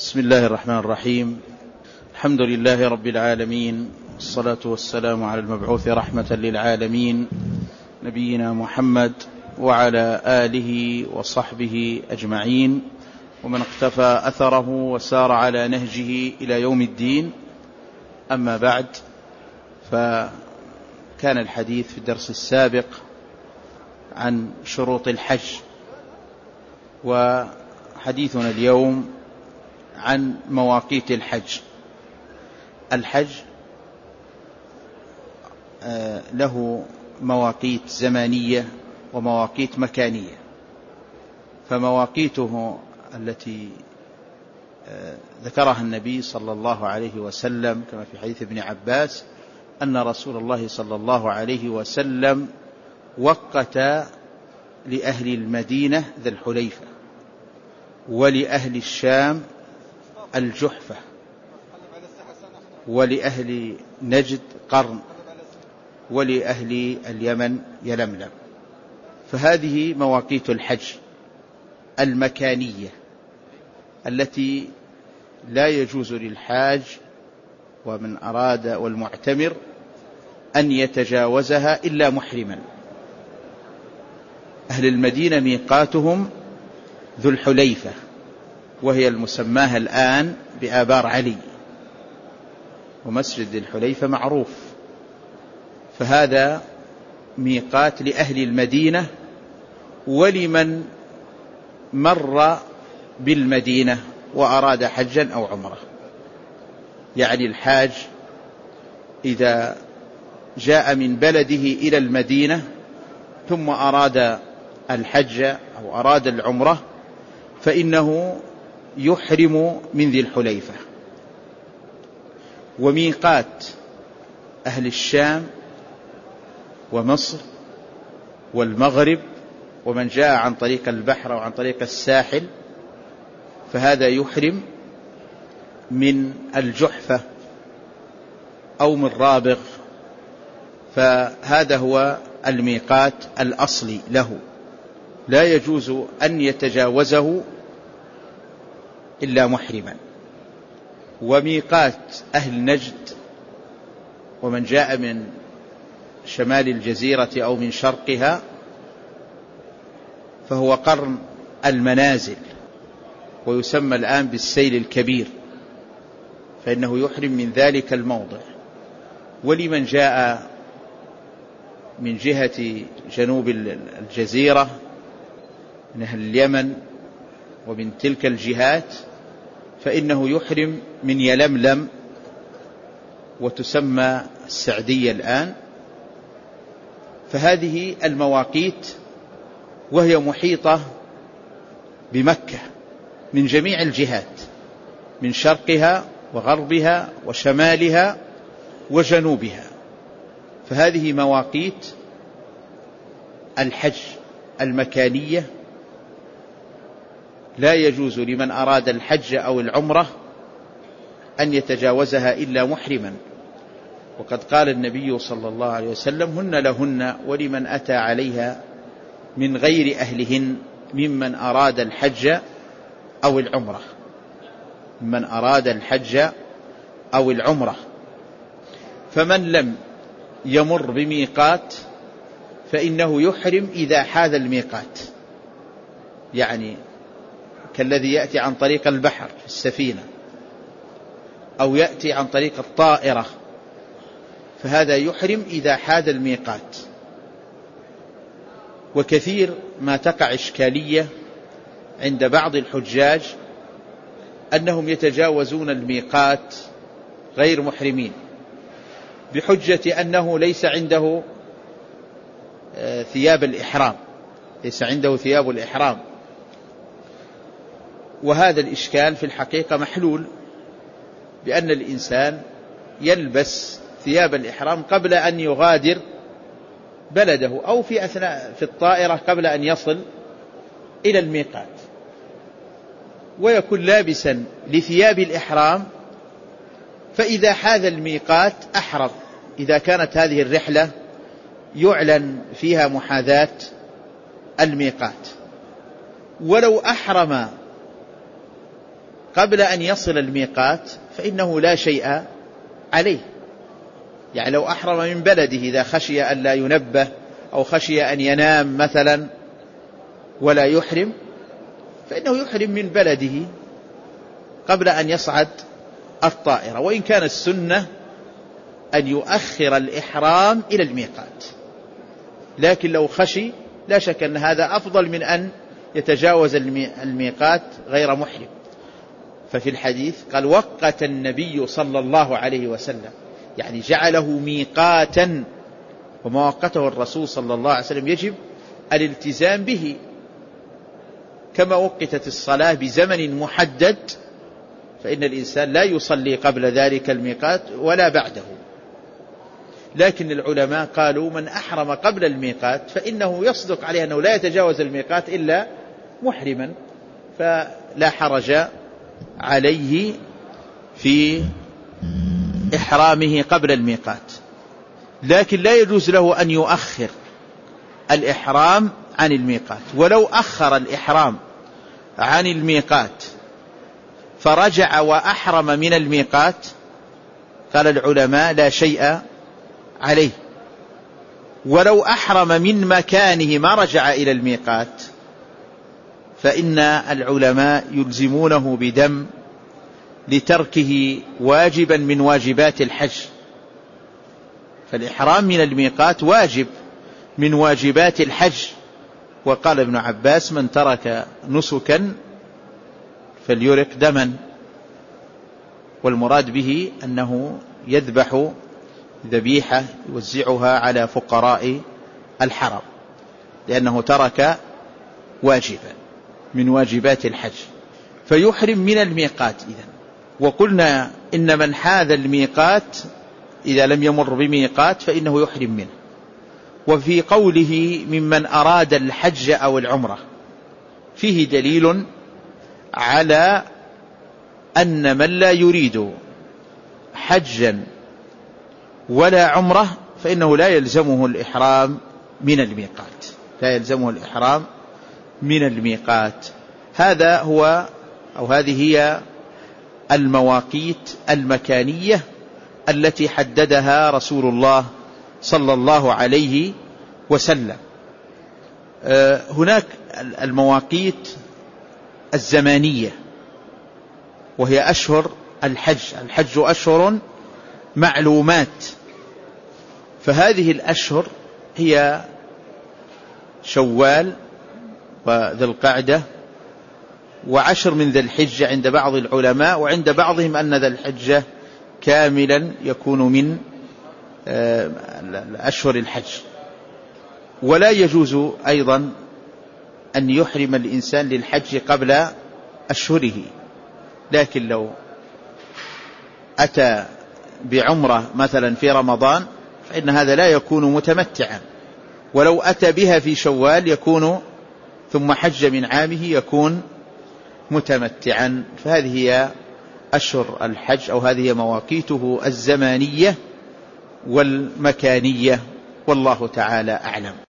بسم الله الرحمن الرحيم. الحمد لله رب العالمين، والصلاة والسلام على المبعوث رحمة للعالمين نبينا محمد وعلى آله وصحبه أجمعين، ومن اقتفى أثره وسار على نهجه إلى يوم الدين. أما بعد، فكان الحديث في الدرس السابق عن شروط الحج، وحديثنا اليوم عن مواقيت الحج. الحج له مواقيت زمانية ومواقيت مكانية، فمواقيته التي ذكرها النبي صلى الله عليه وسلم كما في حديث ابن عباس أن رسول الله صلى الله عليه وسلم وقت لأهل المدينة ذا الحليفة، ولأهل الشام الجحفة، ولأهل نجد قرن، ولأهل اليمن يلملم. فهذه مواقيت الحج المكانية التي لا يجوز للحاج ومن أراد والمعتمر أن يتجاوزها إلا محرما. أهل المدينة ميقاتهم ذو الحليفة، وهي المسماة الآن بآبار علي، ومسجد الحليفة معروف. فهذا ميقات لأهل المدينة ولمن مر بالمدينة وأراد حجا أو عمره. يعني الحاج إذا جاء من بلده إلى المدينة ثم أراد الحج أو أراد العمرة فإنه يحرم من ذي الحليفة. وميقات أهل الشام ومصر والمغرب ومن جاء عن طريق البحر وعن طريق الساحل فهذا يحرم من الجحفة أو من رابغ. فهذا هو الميقات الأصلي له، لا يجوز أن يتجاوزه إلا محرما. وميقات أهل نجد ومن جاء من شمال الجزيرة أو من شرقها فهو قرن المنازل، ويسمى الآن بالسيل الكبير، فإنه يحرم من ذلك الموضع. ولمن جاء من جهة جنوب الجزيرة من أهل اليمن ومن تلك الجهات فإنه يحرم من يلملم، وتسمى السعدية الآن. فهذه المواقيت وهي محيطة بمكة من جميع الجهات، من شرقها وغربها وشمالها وجنوبها. فهذه مواقيت الحج المكانية لا يجوز لمن أراد الحج أو العمرة أن يتجاوزها إلا محرما. وقد قال النبي صلى الله عليه وسلم: هن لهن ولمن أتى عليها من غير أهلهن ممن أراد الحج أو العمرة. من أراد الحج أو العمرة. فمن لم يمر بميقات فإنه يحرم إذا حاذ الميقات، يعني كالذي يأتي عن طريق البحر في السفينة أو يأتي عن طريق الطائرة، فهذا يحرم إذا حاذ الميقات. وكثير ما تقع إشكالية عند بعض الحجاج أنهم يتجاوزون الميقات غير محرمين بحجة أنه ليس عنده ثياب الإحرام، ليس عنده ثياب الإحرام. وهذا الإشكال في الحقيقة محلول بأن الإنسان يلبس ثياب الإحرام قبل أن يغادر بلده أو في أثناء في الطائرة قبل أن يصل إلى الميقات، ويكون لابسا لثياب الإحرام. فإذا حاذ الميقات أحرم، إذا كانت هذه الرحلة يعلن فيها محاذاة الميقات. ولو أحرم قبل أن يصل الميقات فإنه لا شيء عليه. يعني لو أحرم من بلده إذا خشي أن لا ينبه أو خشي أن ينام مثلا ولا يحرم، فإنه يحرم من بلده قبل أن يصعد الطائرة، وإن كان السنة أن يؤخر الإحرام إلى الميقات، لكن لو خشي لا شك أن هذا أفضل من أن يتجاوز الميقات غير محرم. ففي الحديث قال وقت النبي صلى الله عليه وسلم، يعني جعله ميقاتا، وما وقته الرسول صلى الله عليه وسلم يجب الالتزام به، كما وقتت الصلاة بزمن محدد فإن الإنسان لا يصلي قبل ذلك الميقات ولا بعده. لكن العلماء قالوا من أحرم قبل الميقات فإنه يصدق عليه أنه لا يتجاوز الميقات إلا محرما، فلا حرج عليه في إحرامه قبل الميقات. لكن لا يجوز له أن يؤخر الإحرام عن الميقات، ولو أخر الإحرام عن الميقات فرجع وأحرم من الميقات قال العلماء لا شيء عليه. ولو أحرم من مكانه ما رجع إلى الميقات فإن العلماء يلزمونه بدم لتركه واجبا من واجبات الحج، فالإحرام من الميقات واجب من واجبات الحج. وقال ابن عباس من ترك نسكا فليرق دما، والمراد به أنه يذبح ذبيحة يوزعها على فقراء الحرم، لأنه ترك واجبا من واجبات الحج، فيحرم من الميقات إذن. وقلنا إن من حاذ الميقات إذا لم يمر بميقات فإنه يحرم منه. وفي قوله ممن أراد الحج أو العمرة فيه دليل على أن من لا يريد حجا ولا عمرة فإنه لا يلزمه الإحرام من الميقات، لا يلزمه الإحرام من الميقات. هذا هو أو هذه هي المواقيت المكانية التي حددها رسول الله صلى الله عليه وسلم. هناك المواقيت الزمانية وهي أشهر الحج، الحج أشهر معلومات، فهذه الأشهر هي شوال وذي القعدة وعشر من ذي الحجة عند بعض العلماء، وعند بعضهم أن ذي الحجة كاملا يكون من أشهر الحج. ولا يجوز أيضا أن يحرم الإنسان للحج قبل أشهره، لكن لو أتى بعمرة مثلا في رمضان فإن هذا لا يكون متمتعا، ولو أتى بها في شوال يكون ثم حج من عامه يكون متمتعا. فهذه هي أشهر الحج أو هذه مواقيته الزمانية والمكانية، والله تعالى أعلم.